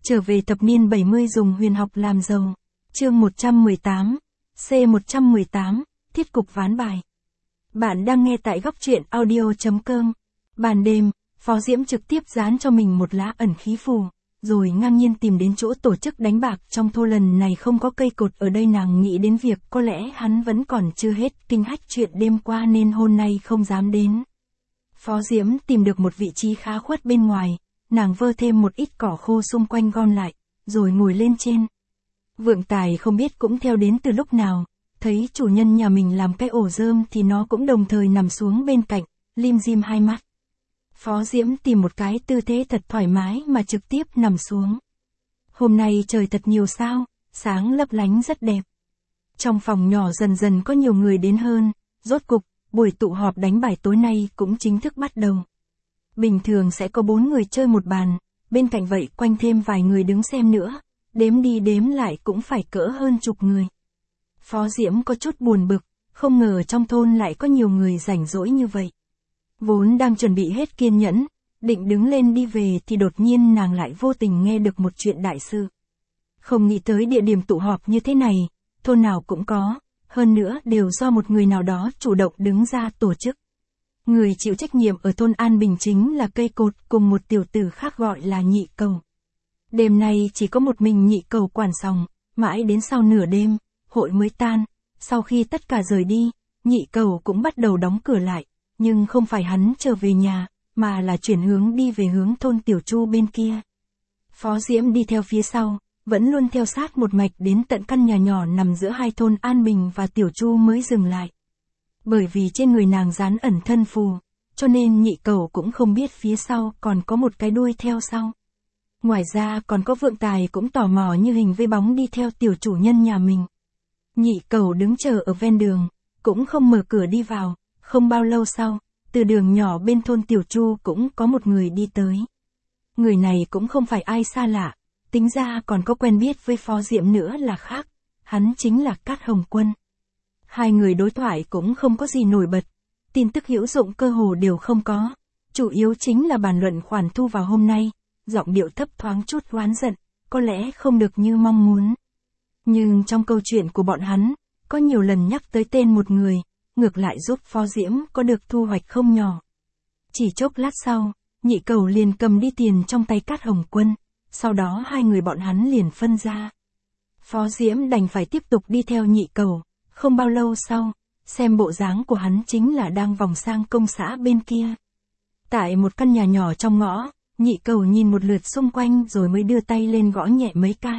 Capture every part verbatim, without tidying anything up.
Trở về thập niên bảy mươi dùng huyền học làm giàu. Chương một trăm mười tám. C một trăm mười tám. Thiết cục ván bài. Bạn đang nghe tại góc truyện audio chấm com. Ban đêm, Phó Diễm trực tiếp dán cho mình một lá ẩn khí phù, rồi ngang nhiên tìm đến chỗ tổ chức đánh bạc trong thôn. Lần này không có cây cột ở đây, nàng nghĩ đến việc có lẽ hắn vẫn còn chưa hết kinh hách chuyện đêm qua nên hôm nay không dám đến. Phó Diễm tìm được một vị trí khá khuất bên ngoài, nàng vơ thêm một ít cỏ khô xung quanh gom lại, rồi ngồi lên trên. Vượng Tài không biết cũng theo đến từ lúc nào, thấy chủ nhân nhà mình làm cái ổ rơm thì nó cũng đồng thời nằm xuống bên cạnh, lim dim hai mắt. Phó Diễm tìm một cái tư thế thật thoải mái mà trực tiếp nằm xuống. Hôm nay trời thật nhiều sao, sáng lấp lánh rất đẹp. Trong phòng nhỏ dần dần có nhiều người đến hơn, rốt cục, buổi tụ họp đánh bài tối nay cũng chính thức bắt đầu. Bình thường sẽ có bốn người chơi một bàn, bên cạnh vậy quanh thêm vài người đứng xem nữa, đếm đi đếm lại cũng phải cỡ hơn chục người. Phó Diễm có chút buồn bực, không ngờ trong thôn lại có nhiều người rảnh rỗi như vậy. Vốn đang chuẩn bị hết kiên nhẫn, định đứng lên đi về thì đột nhiên nàng lại vô tình nghe được một chuyện đại sự. Không nghĩ tới địa điểm tụ họp như thế này, thôn nào cũng có, hơn nữa đều do một người nào đó chủ động đứng ra tổ chức. Người chịu trách nhiệm ở thôn An Bình chính là cây cột cùng một tiểu tử khác gọi là Nhị Cầu. Đêm nay chỉ có một mình Nhị Cầu quản phòng, mãi đến sau nửa đêm, hội mới tan, sau khi tất cả rời đi, Nhị Cầu cũng bắt đầu đóng cửa lại, nhưng không phải hắn trở về nhà, mà là chuyển hướng đi về hướng thôn Tiểu Chu bên kia. Phó Diễm đi theo phía sau, vẫn luôn theo sát một mạch đến tận căn nhà nhỏ nằm giữa hai thôn An Bình và Tiểu Chu mới dừng lại. Bởi vì trên người nàng dán ẩn thân phù, cho nên Nhị Cầu cũng không biết phía sau còn có một cái đuôi theo sau. Ngoài ra còn có Vượng Tài cũng tò mò như hình với bóng đi theo tiểu chủ nhân nhà mình. Nhị Cầu đứng chờ ở ven đường, cũng không mở cửa đi vào, không bao lâu sau, từ đường nhỏ bên thôn Tiểu Chu cũng có một người đi tới. Người này cũng không phải ai xa lạ, tính ra còn có quen biết với Phó Diễm nữa là khác, hắn chính là Cát Hồng Quân. Hai người đối thoại cũng không có gì nổi bật, tin tức hữu dụng cơ hồ đều không có, chủ yếu chính là bàn luận khoản thu vào hôm nay, giọng điệu thấp thoáng chút oán giận, có lẽ không được như mong muốn. Nhưng trong câu chuyện của bọn hắn, có nhiều lần nhắc tới tên một người, ngược lại giúp Phó Diễm có được thu hoạch không nhỏ. Chỉ chốc lát sau, Nhị Cầu liền cầm đi tiền trong tay Cát Hồng Quân, sau đó hai người bọn hắn liền phân ra. Phó Diễm đành phải tiếp tục đi theo Nhị Cầu. Không bao lâu sau, xem bộ dáng của hắn chính là đang vòng sang công xã bên kia. Tại một căn nhà nhỏ trong ngõ, Nhị Cầu nhìn một lượt xung quanh rồi mới đưa tay lên gõ nhẹ mấy cái.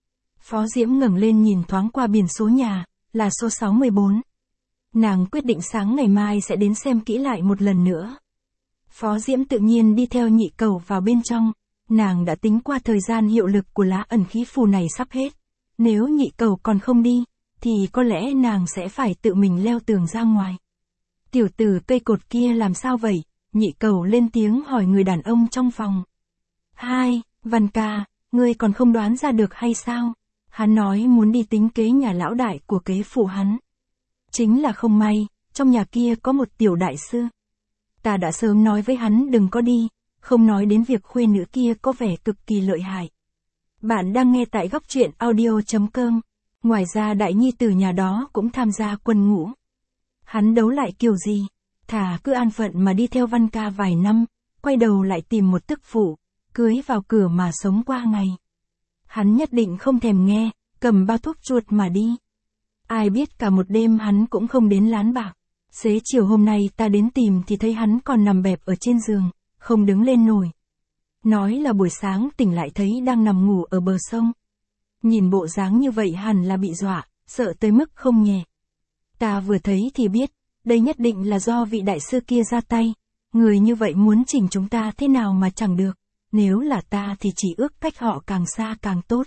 Phó Diễm ngẩng lên nhìn thoáng qua biển số nhà, là số sáu mươi bốn. Nàng quyết định sáng ngày mai sẽ đến xem kỹ lại một lần nữa. Phó Diễm tự nhiên đi theo Nhị Cầu vào bên trong, nàng đã tính qua thời gian hiệu lực của lá ẩn khí phù này sắp hết. Nếu Nhị Cầu còn không đi, thì có lẽ nàng sẽ phải tự mình leo tường ra ngoài. Tiểu tử cây cột kia làm sao vậy? Nhị Cầu lên tiếng hỏi người đàn ông trong phòng. Hai, Văn ca, ngươi còn không đoán ra được hay sao? Hắn nói muốn đi tính kế nhà lão đại của kế phụ hắn. Chính là không may, trong nhà kia có một tiểu đại sư. Ta đã sớm nói với hắn đừng có đi, không nói đến việc khuê nữ kia có vẻ cực kỳ lợi hại. Bạn đang nghe tại góc truyện audio chấm com. Ngoài ra đại nhi tử nhà đó cũng tham gia quân ngũ. Hắn đấu lại kiểu gì? Thà cứ an phận mà đi theo Văn ca vài năm, quay đầu lại tìm một tức phụ, cưới vào cửa mà sống qua ngày. Hắn nhất định không thèm nghe, cầm bao thuốc chuột mà đi. Ai biết cả một đêm hắn cũng không đến lán bạc. Xế chiều hôm nay ta đến tìm thì thấy hắn còn nằm bẹp ở trên giường, không đứng lên nổi. Nói là buổi sáng tỉnh lại thấy đang nằm ngủ ở bờ sông. Nhìn bộ dáng như vậy hẳn là bị dọa, sợ tới mức không nhẹ. Ta vừa thấy thì biết, đây nhất định là do vị đại sư kia ra tay. Người như vậy muốn chỉnh chúng ta thế nào mà chẳng được. Nếu là ta thì chỉ ước cách họ càng xa càng tốt.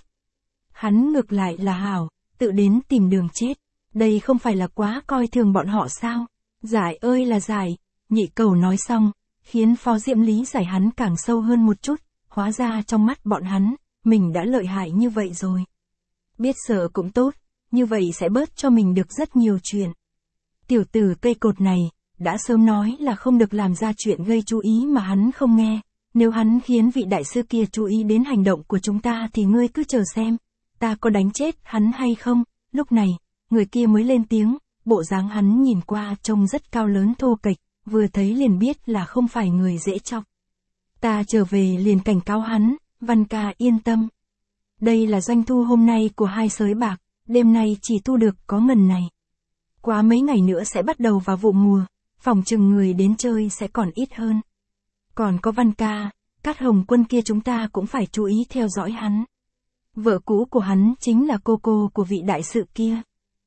Hắn ngược lại là hảo, tự đến tìm đường chết. Đây không phải là quá coi thường bọn họ sao? Giải ơi là giải, Nhị Cầu nói xong, khiến Phó Diễm lý giải hắn càng sâu hơn một chút. Hóa ra trong mắt bọn hắn, mình đã lợi hại như vậy rồi. Biết sợ cũng tốt, như vậy sẽ bớt cho mình được rất nhiều chuyện. Tiểu tử cây cột này, đã sớm nói là không được làm ra chuyện gây chú ý mà hắn không nghe, Nếu hắn khiến vị đại sư kia chú ý đến hành động của chúng ta thì ngươi cứ chờ xem, ta có đánh chết hắn hay không. Lúc này, người kia mới lên tiếng, bộ dáng hắn nhìn qua trông rất cao lớn thô kệch, vừa thấy liền biết là không phải người dễ chọc. Ta trở về liền cảnh cáo hắn, Văn ca yên tâm. Đây là doanh thu hôm nay của hai sới bạc, đêm nay chỉ thu được có ngần này. Quá mấy ngày nữa sẽ bắt đầu vào vụ mùa, phòng chừng người đến chơi sẽ còn ít hơn. Còn có Văn ca, Cát Hồng Quân kia chúng ta cũng phải chú ý theo dõi hắn. Vợ cũ của hắn chính là cô cô của vị đại sự kia.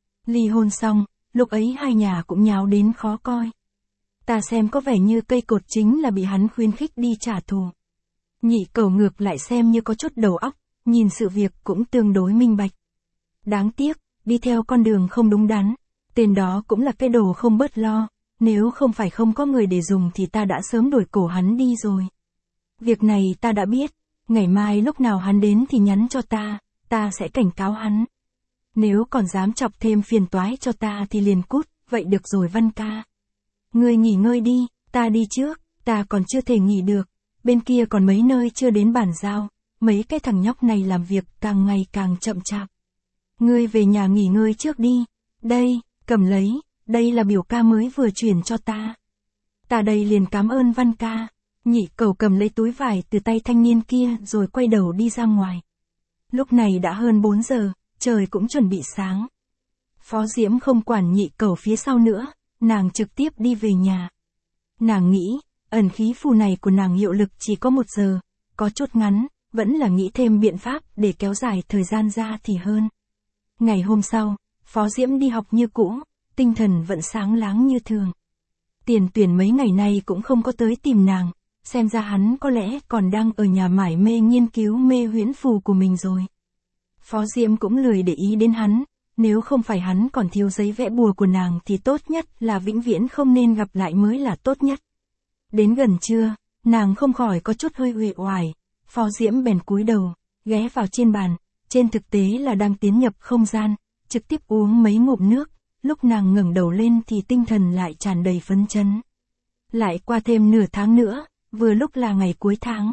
Ly hôn xong, lúc ấy hai nhà cũng nháo đến khó coi. Ta xem có vẻ như cây cột chính là bị hắn khuyến khích đi trả thù. Nhị Cẩu ngược lại xem như có chút đầu óc, nhìn sự việc cũng tương đối minh bạch. Đáng tiếc, đi theo con đường không đúng đắn, tên đó cũng là cái đồ không bớt lo, nếu không phải không có người để dùng thì ta đã sớm đuổi cổ hắn đi rồi. Việc này ta đã biết, ngày mai lúc nào hắn đến thì nhắn cho ta, ta sẽ cảnh cáo hắn. Nếu còn dám chọc thêm phiền toái cho ta thì liền cút, vậy được rồi Văn ca. Ngươi nghỉ ngơi đi, ta đi trước, ta còn chưa thể nghỉ được, bên kia còn mấy nơi chưa đến bàn giao, mấy cái thằng nhóc này làm việc càng ngày càng chậm chạp. Ngươi về nhà nghỉ ngơi trước đi, đây, cầm lấy, đây là biểu ca mới vừa chuyển cho ta. Ta đây liền cảm ơn Văn ca. Nhị Cẩu cầm lấy túi vải từ tay thanh niên kia rồi quay đầu đi ra ngoài. Lúc này đã hơn bốn giờ, trời cũng chuẩn bị sáng. Phó Diễm không quản Nhị Cẩu phía sau nữa, nàng trực tiếp đi về nhà. Nàng nghĩ, ẩn khí phù này của nàng hiệu lực chỉ có một giờ, có chút ngắn, vẫn là nghĩ thêm biện pháp để kéo dài thời gian ra thì hơn. Ngày hôm sau, Phó Diễm đi học như cũ, tinh thần vẫn sáng láng như thường. Tiền Tuyển mấy ngày nay cũng không có tới tìm nàng, xem ra hắn có lẽ còn đang ở nhà mải mê nghiên cứu mê huyễn phù của mình rồi. Phó Diễm cũng lười để ý đến hắn, nếu không phải hắn còn thiếu giấy vẽ bùa của nàng thì tốt nhất là vĩnh viễn không nên gặp lại mới là tốt nhất. Đến gần trưa, nàng không khỏi có chút hơi uể oải, Phó Diễm bèn cúi đầu, ghé vào trên bàn, trên thực tế là đang tiến nhập không gian, trực tiếp uống mấy ngụm nước, lúc nàng ngẩng đầu lên thì tinh thần lại tràn đầy phấn chấn. Lại qua thêm nửa tháng nữa, vừa lúc là ngày cuối tháng.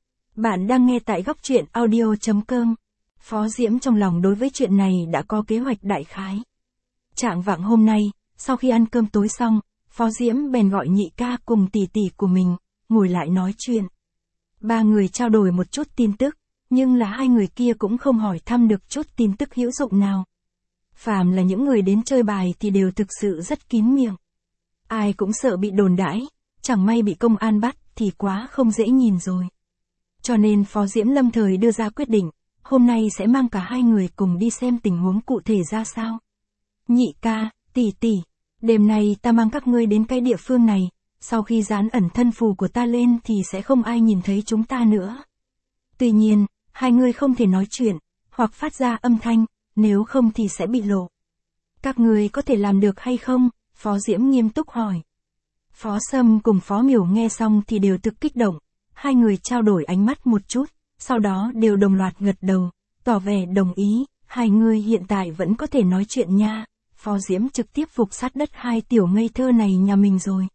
Bạn đang nghe tại góc truyện audio chấm com. Phó Diễm trong lòng đối với chuyện này đã có kế hoạch đại khái. Trạng vạng hôm nay, sau khi ăn cơm tối xong, Phó Diễm bèn gọi Nhị ca cùng tỷ tỷ của mình, ngồi lại nói chuyện. Ba người trao đổi một chút tin tức, nhưng là hai người kia cũng không hỏi thăm được chút tin tức hữu dụng nào. Phàm là những người đến chơi bài thì đều thực sự rất kín miệng. Ai cũng sợ bị đồn đãi, chẳng may bị công an bắt thì quá không dễ nhìn rồi. Cho nên Phó Diễm lâm thời đưa ra quyết định, hôm nay sẽ mang cả hai người cùng đi xem tình huống cụ thể ra sao. Nhị ca, tỷ tỷ, đêm nay ta mang các ngươi đến cái địa phương này, sau khi dán ẩn thân phù của ta lên thì sẽ không ai nhìn thấy chúng ta nữa. Tuy nhiên, hai ngươi không thể nói chuyện, hoặc phát ra âm thanh, nếu không thì sẽ bị lộ. Các ngươi có thể làm được hay không? Phó Diễm nghiêm túc hỏi. Phó Sâm cùng Phó Miểu nghe xong thì đều thực kích động, hai người trao đổi ánh mắt một chút, sau đó đều đồng loạt gật đầu, tỏ vẻ đồng ý, hai người hiện tại vẫn có thể nói chuyện nha. Phó Diễm trực tiếp phục sát đất hai tiểu ngây thơ này nhà mình rồi.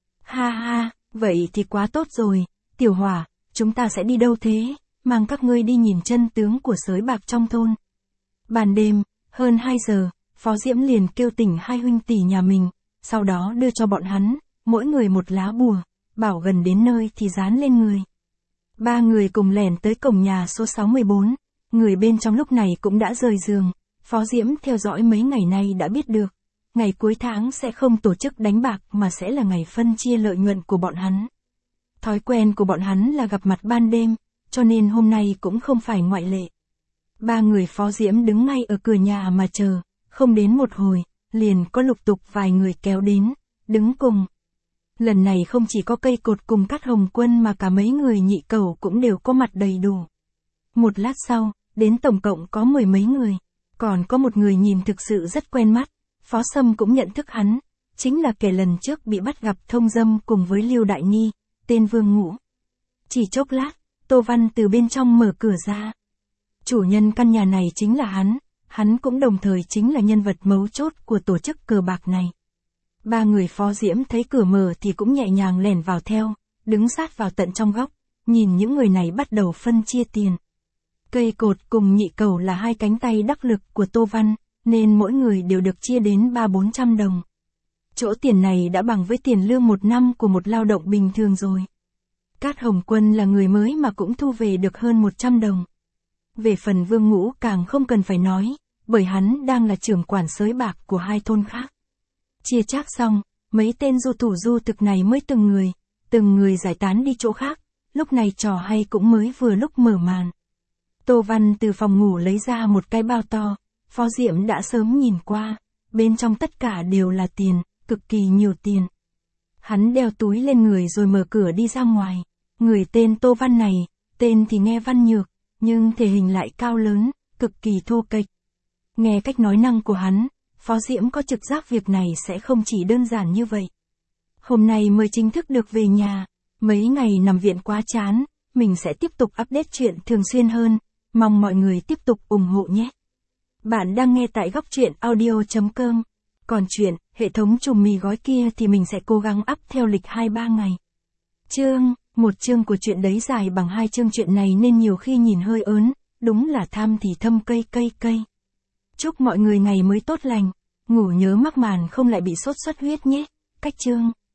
Ha ha, vậy thì quá tốt rồi, Tiểu Hỏa, chúng ta sẽ đi đâu thế? Mang các ngươi đi nhìn chân tướng của sới bạc trong thôn. Ban đêm, hơn hai giờ, Phó Diễm liền kêu tỉnh hai huynh tỷ nhà mình, sau đó đưa cho bọn hắn, mỗi người một lá bùa, bảo gần đến nơi thì dán lên người. Ba người cùng lẻn tới cổng nhà số sáu mươi bốn, người bên trong lúc này cũng đã rời giường. Phó Diễm theo dõi mấy ngày nay đã biết được, ngày cuối tháng sẽ không tổ chức đánh bạc mà sẽ là ngày phân chia lợi nhuận của bọn hắn. Thói quen của bọn hắn là gặp mặt ban đêm, cho nên hôm nay cũng không phải ngoại lệ. Ba người Phó Diễm đứng ngay ở cửa nhà mà chờ, không đến một hồi, liền có lục tục vài người kéo đến, đứng cùng. Lần này không chỉ có cây cột cùng Cát Hồng Quân mà cả mấy người Nhị Cẩu cũng đều có mặt đầy đủ. Một lát sau, đến tổng cộng có mười mấy người, còn có một người nhìn thực sự rất quen mắt, Phó Sâm cũng nhận thức hắn, chính là kẻ lần trước bị bắt gặp thông dâm cùng với Lưu Đại Nhi, tên Vương Ngũ. Chỉ chốc lát, Tô Văn từ bên trong mở cửa ra. Chủ nhân căn nhà này chính là hắn, hắn cũng đồng thời chính là nhân vật mấu chốt của tổ chức cờ bạc này. Ba người Phó Diễm thấy cửa mở thì cũng nhẹ nhàng lẻn vào theo, đứng sát vào tận trong góc, nhìn những người này bắt đầu phân chia tiền. Cây cột cùng nhị cầu là hai cánh tay đắc lực của Tô Văn, nên mỗi người đều được chia đến ba bốn trăm đồng. Chỗ tiền này đã bằng với tiền lương một năm của một lao động bình thường rồi. Cát Hồng Quân là người mới mà cũng thu về được hơn một trăm đồng. Về phần Vương Ngũ càng không cần phải nói, bởi hắn đang là trưởng quản sới bạc của hai thôn khác. Chia chác xong, mấy tên du thủ du thực này mới từng người, từng người giải tán đi chỗ khác, lúc này trò hay cũng mới vừa lúc mở màn. Tô Văn từ phòng ngủ lấy ra một cái bao to, Phó Diệm đã sớm nhìn qua, bên trong tất cả đều là tiền, cực kỳ nhiều tiền. Hắn đeo túi lên người rồi mở cửa đi ra ngoài. Người tên Tô Văn này, tên thì nghe văn nhược, nhưng thể hình lại cao lớn, cực kỳ thô kệch. Nghe cách nói năng của hắn, Phó Diễm có trực giác việc này sẽ không chỉ đơn giản như vậy. Hôm nay mới chính thức được về nhà, mấy ngày nằm viện quá chán, mình sẽ tiếp tục update chuyện thường xuyên hơn, mong mọi người tiếp tục ủng hộ nhé. Bạn đang nghe tại góc truyện audio chấm com. Còn chuyện, hệ thống trùng mì gói kia thì mình sẽ cố gắng up theo lịch hai ba ngày. Chương, một chương của chuyện đấy dài bằng hai chương chuyện này nên nhiều khi nhìn hơi ớn, đúng là tham thì thâm cây cây cây. Chúc mọi người ngày mới tốt lành, ngủ nhớ mắc màn không lại bị sốt xuất huyết nhé. Cách chương.